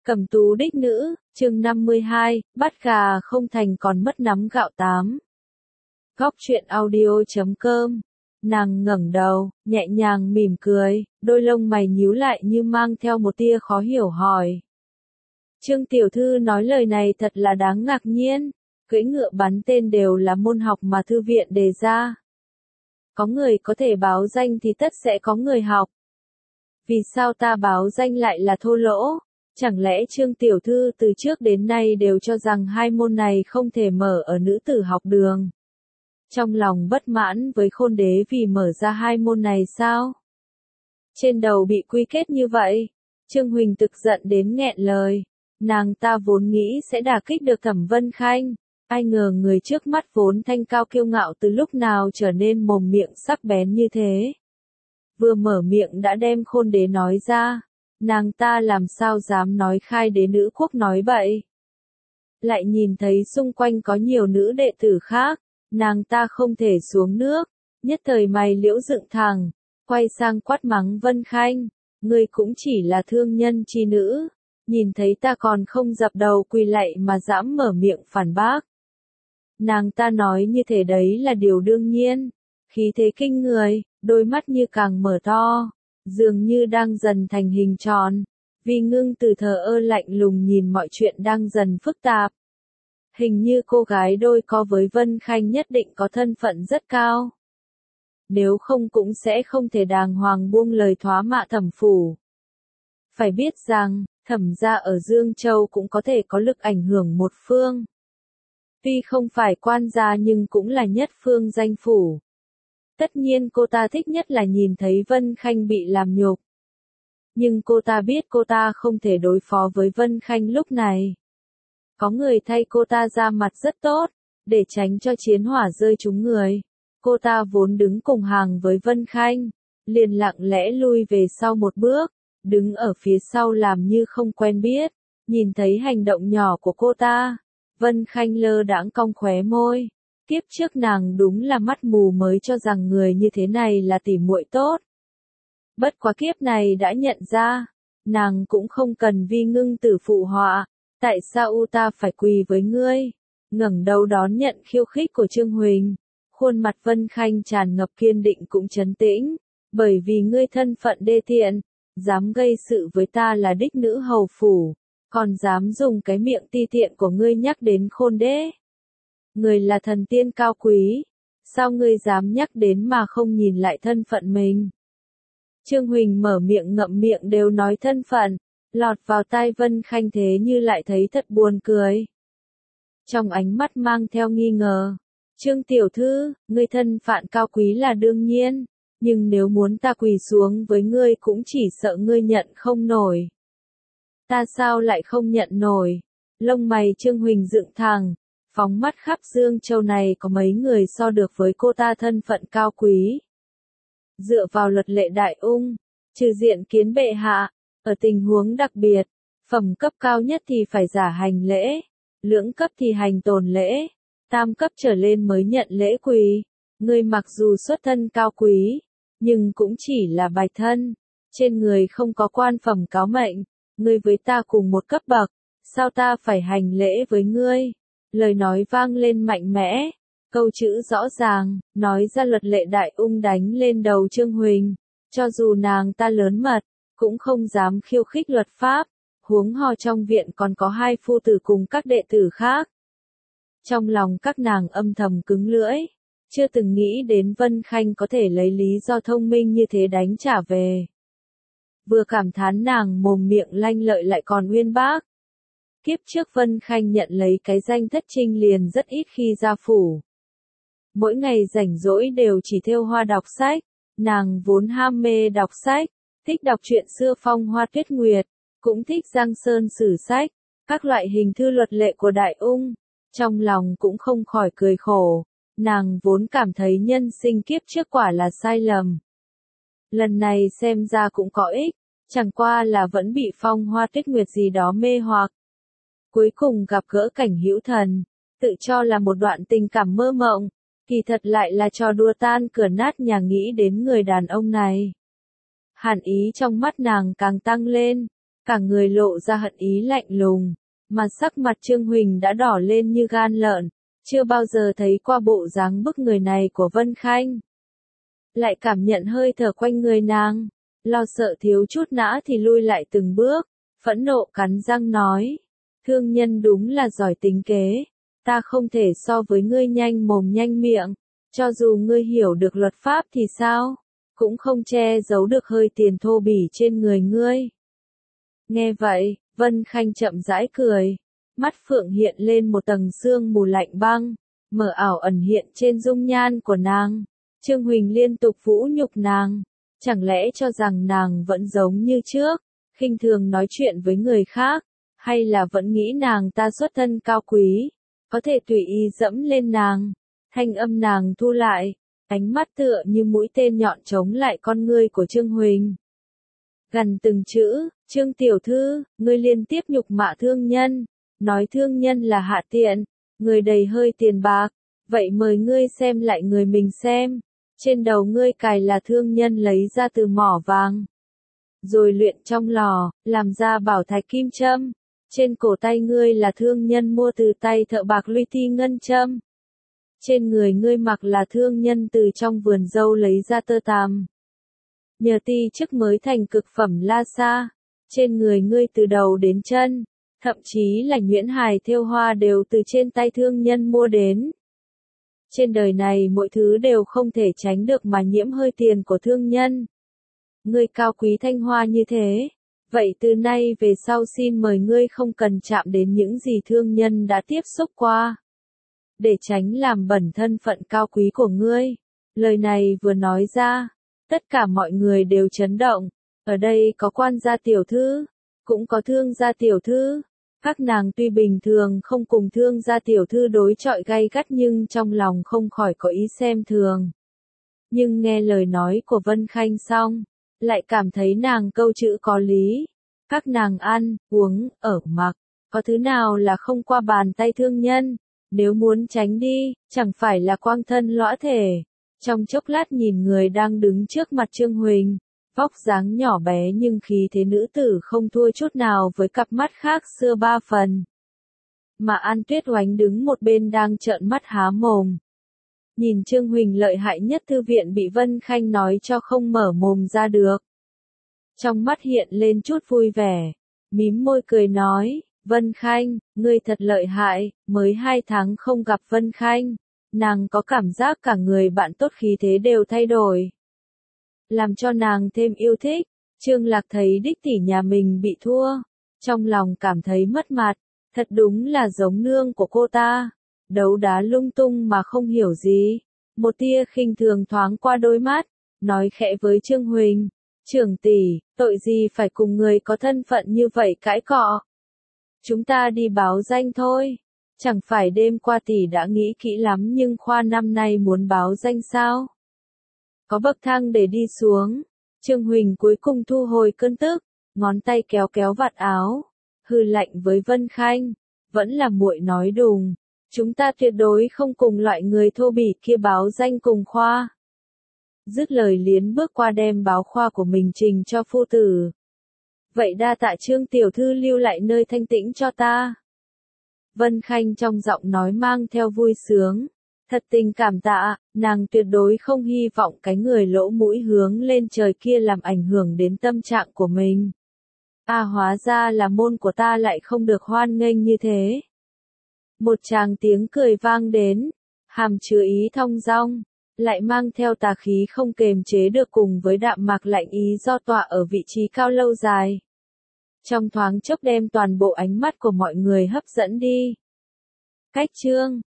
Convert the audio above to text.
Cẩm tú đích nữ, chương 52, bắt gà không thành còn mất nắm gạo tám. Góc truyện audio.com. Nàng ngẩng đầu, nhẹ nhàng mỉm cười, đôi lông mày nhíu lại như mang theo một tia khó hiểu hỏi. Trương tiểu thư nói lời này thật là đáng ngạc nhiên, cưỡi ngựa bắn tên đều là môn học mà thư viện đề ra. Có người có thể báo danh thì tất sẽ có người học. Vì sao ta báo danh lại là thô lỗ? Chẳng lẽ Trương tiểu thư từ trước đến nay đều cho rằng hai môn này không thể mở ở nữ tử học đường? Trong lòng bất mãn với Khôn Đế vì mở ra hai môn này sao? Trên đầu bị quy kết như vậy, Trương Huỳnh tức giận đến nghẹn lời. Nàng ta vốn nghĩ sẽ đả kích được Thẩm Vân Khanh, ai ngờ người trước mắt vốn thanh cao kiêu ngạo từ lúc nào trở nên mồm miệng sắc bén như thế. Vừa mở miệng đã đem Khôn Đế nói ra, nàng ta làm sao dám nói khai đế nữ quốc nói bậy. Lại nhìn thấy xung quanh có nhiều nữ đệ tử khác, nàng ta không thể xuống nước, nhất thời mày liễu dựng thẳng, quay sang quát mắng Vân Khanh, ngươi cũng chỉ là thương nhân chi nữ, nhìn thấy ta còn không dập đầu quỳ lạy mà dám mở miệng phản bác. Nàng ta nói như thế đấy là điều đương nhiên, khí thế kinh người, đôi mắt như càng mở to, dường như đang dần thành hình tròn, vì ngưng từ thờ ơ lạnh lùng nhìn mọi chuyện đang dần phức tạp. Hình như cô gái đôi co với Vân Khanh nhất định có thân phận rất cao. Nếu không cũng sẽ không thể đàng hoàng buông lời thoá mạ Thẩm phủ. Phải biết rằng, Thẩm gia ở Dương Châu cũng có thể có lực ảnh hưởng một phương. Tuy không phải quan gia nhưng cũng là nhất phương danh phủ. Tất nhiên cô ta thích nhất là nhìn thấy Vân Khanh bị làm nhục. Nhưng cô ta biết cô ta không thể đối phó với Vân Khanh lúc này. Có người thay cô ta ra mặt rất tốt, để tránh cho chiến hỏa rơi trúng người. Cô ta vốn đứng cùng hàng với Vân Khanh, liền lặng lẽ lui về sau một bước, đứng ở phía sau làm như không quen biết. Nhìn thấy hành động nhỏ của cô ta, Vân Khanh lơ đãng cong khóe môi. Kiếp trước nàng đúng là mắt mù mới cho rằng người như thế này là tỉ muội tốt. Bất quá kiếp này đã nhận ra, nàng cũng không cần vi ngưng tử phụ họa, tại sao ta phải quỳ với ngươi? Ngẩng đầu đón nhận khiêu khích của Trương Huỳnh, khuôn mặt Vân Khanh tràn ngập kiên định cũng trấn tĩnh, bởi vì ngươi thân phận đê tiện, dám gây sự với ta là đích nữ hầu phủ, còn dám dùng cái miệng ti tiện của ngươi nhắc đến Khôn Đế. Người là thần tiên cao quý, sao ngươi dám nhắc đến mà không nhìn lại thân phận mình? Trương Huỳnh mở miệng ngậm miệng đều nói thân phận, lọt vào tai Vân Khanh thế như lại thấy thật buồn cười. Trong ánh mắt mang theo nghi ngờ, Trương tiểu thư, ngươi thân phận cao quý là đương nhiên, nhưng nếu muốn ta quỳ xuống với ngươi cũng chỉ sợ ngươi nhận không nổi. Ta sao lại không nhận nổi? Lông mày Trương Huỳnh dựng thẳng. Phóng mắt khắp Dương Châu này có mấy người so được với cô ta thân phận cao quý. Dựa vào luật lệ đại ung, trừ diện kiến bệ hạ, ở tình huống đặc biệt, phẩm cấp cao nhất thì phải giả hành lễ, lưỡng cấp thì hành tồn lễ, tam cấp trở lên mới nhận lễ quỳ. Ngươi mặc dù xuất thân cao quý, nhưng cũng chỉ là bạch thân, trên người không có quan phẩm cáo mệnh, ngươi với ta cùng một cấp bậc, sao ta phải hành lễ với ngươi? Lời nói vang lên mạnh mẽ, câu chữ rõ ràng, nói ra luật lệ đại ung đánh lên đầu Trương Huỳnh, cho dù nàng ta lớn mật, cũng không dám khiêu khích luật pháp, huống hồ trong viện còn có hai phu tử cùng các đệ tử khác. Trong lòng các nàng âm thầm cứng lưỡi, chưa từng nghĩ đến Vân Khanh có thể lấy lý do thông minh như thế đánh trả về. Vừa cảm thán nàng mồm miệng lanh lợi lại còn uyên bác. Kiếp trước Vân Khanh nhận lấy cái danh thất trinh liền rất ít khi ra phủ. Mỗi ngày rảnh rỗi đều chỉ thêu hoa đọc sách, nàng vốn ham mê đọc sách, thích đọc truyện xưa phong hoa tuyết nguyệt, cũng thích Giang Sơn sử sách, các loại hình thư luật lệ của Đại Ung. Trong lòng cũng không khỏi cười khổ, nàng vốn cảm thấy nhân sinh kiếp trước quả là sai lầm. Lần này xem ra cũng có ích, chẳng qua là vẫn bị phong hoa tuyết nguyệt gì đó mê hoặc. Cuối cùng gặp gỡ Cảnh Hữu Thần, tự cho là một đoạn tình cảm mơ mộng, kỳ thật lại là trò đùa tan cửa nát nhà. Nghĩ đến người đàn ông này, hàn ý trong mắt nàng càng tăng lên, cả người lộ ra hận ý lạnh lùng, mà sắc mặt Trương Huỳnh đã đỏ lên như gan lợn, chưa bao giờ thấy qua bộ dáng bức người này của Vân Khanh. Lại cảm nhận hơi thở quanh người nàng, lo sợ thiếu chút nữa thì lui lại từng bước, phẫn nộ cắn răng nói, thương nhân đúng là giỏi tính kế, ta không thể so với ngươi nhanh mồm nhanh miệng, cho dù ngươi hiểu được luật pháp thì sao, cũng không che giấu được hơi tiền thô bỉ trên người ngươi. Nghe vậy, Vân Khanh chậm rãi cười, mắt phượng hiện lên một tầng sương mù lạnh băng, mờ ảo ẩn hiện trên dung nhan của nàng. Trương Huỳnh liên tục vũ nhục nàng, chẳng lẽ cho rằng nàng vẫn giống như trước, khinh thường nói chuyện với người khác, hay là vẫn nghĩ nàng ta xuất thân cao quý, có thể tùy ý dẫm lên nàng. Thanh âm nàng thu lại, ánh mắt tựa như mũi tên nhọn chống lại con ngươi của Trương Huỳnh. Gần từng chữ, Trương tiểu thư, ngươi liên tiếp nhục mạ thương nhân, nói thương nhân là hạ tiện, người đầy hơi tiền bạc, vậy mời ngươi xem lại người mình xem, trên đầu ngươi cài là thương nhân lấy ra từ mỏ vàng, rồi luyện trong lò, làm ra bảo thạch kim châm, trên cổ tay ngươi là thương nhân mua từ tay thợ bạc Luy Thi ngân châm. Trên người ngươi mặc là thương nhân từ trong vườn dâu lấy ra tơ tằm. Nhờ ti chức mới thành cực phẩm la sa. Trên người ngươi từ đầu đến chân, thậm chí là nhuyễn hài thêu hoa đều từ trên tay thương nhân mua đến. Trên đời này mọi thứ đều không thể tránh được mà nhiễm hơi tiền của thương nhân. Ngươi cao quý thanh hoa như thế, vậy từ nay về sau xin mời ngươi không cần chạm đến những gì thương nhân đã tiếp xúc qua, để tránh làm bẩn thân phận cao quý của ngươi. Lời này vừa nói ra, tất cả mọi người đều chấn động, ở đây có quan gia tiểu thư, cũng có thương gia tiểu thư. Các nàng tuy bình thường không cùng thương gia tiểu thư đối chọi gay gắt nhưng trong lòng không khỏi có ý xem thường. Nhưng nghe lời nói của Vân Khanh xong, lại cảm thấy nàng câu chữ có lý. Các nàng ăn, uống, ở mặc, có thứ nào là không qua bàn tay thương nhân, nếu muốn tránh đi, chẳng phải là quang thân lõa thể. Trong chốc lát nhìn người đang đứng trước mặt Trương Huỳnh, vóc dáng nhỏ bé nhưng khí thế nữ tử không thua chút nào với cặp mắt khác xưa ba phần. Mà An Tuyết Oánh đứng một bên đang trợn mắt há mồm. Nhìn Trương Huỳnh lợi hại nhất thư viện bị Vân Khanh nói cho không mở mồm ra được. Trong mắt hiện lên chút vui vẻ, mím môi cười nói, Vân Khanh, ngươi thật lợi hại, mới 2 tháng không gặp Vân Khanh, nàng có cảm giác cả người bạn tốt khí thế đều thay đổi. Làm cho nàng thêm yêu thích. Trương Lạc thấy đích tỷ nhà mình bị thua, trong lòng cảm thấy mất mặt, thật đúng là giống nương của cô ta, đấu đá lung tung mà không hiểu gì. Một tia khinh thường thoáng qua đôi mắt, nói khẽ với Trương Huỳnh, trưởng tỷ, tội gì phải cùng người có thân phận như vậy cãi cọ. Chúng ta đi báo danh thôi, chẳng phải đêm qua tỷ đã nghĩ kỹ lắm nhưng khoa năm nay muốn báo danh sao? Có bậc thang để đi xuống. Trương Huỳnh cuối cùng thu hồi cơn tức, ngón tay kéo kéo vạt áo, hừ lạnh với Vân Khanh, vẫn là muội nói đùm, chúng ta tuyệt đối không cùng loại người thô bỉ kia báo danh cùng khoa. Dứt lời liến bước qua đem báo khoa của mình trình cho phu tử. Vậy đa tạ Trương tiểu thư lưu lại nơi thanh tĩnh cho ta. Vân Khanh trong giọng nói mang theo vui sướng. Thật tình cảm tạ, nàng tuyệt đối không hy vọng cái người lỗ mũi hướng lên trời kia làm ảnh hưởng đến tâm trạng của mình. Hóa ra là môn của ta lại không được hoan nghênh như thế. Một tràng tiếng cười vang đến, hàm chứa ý thong dong, lại mang theo tà khí không kềm chế được cùng với đạm mạc lạnh ý do tọa ở vị trí cao lâu dài. Trong thoáng chốc đem toàn bộ ánh mắt của mọi người hấp dẫn đi. Cách chương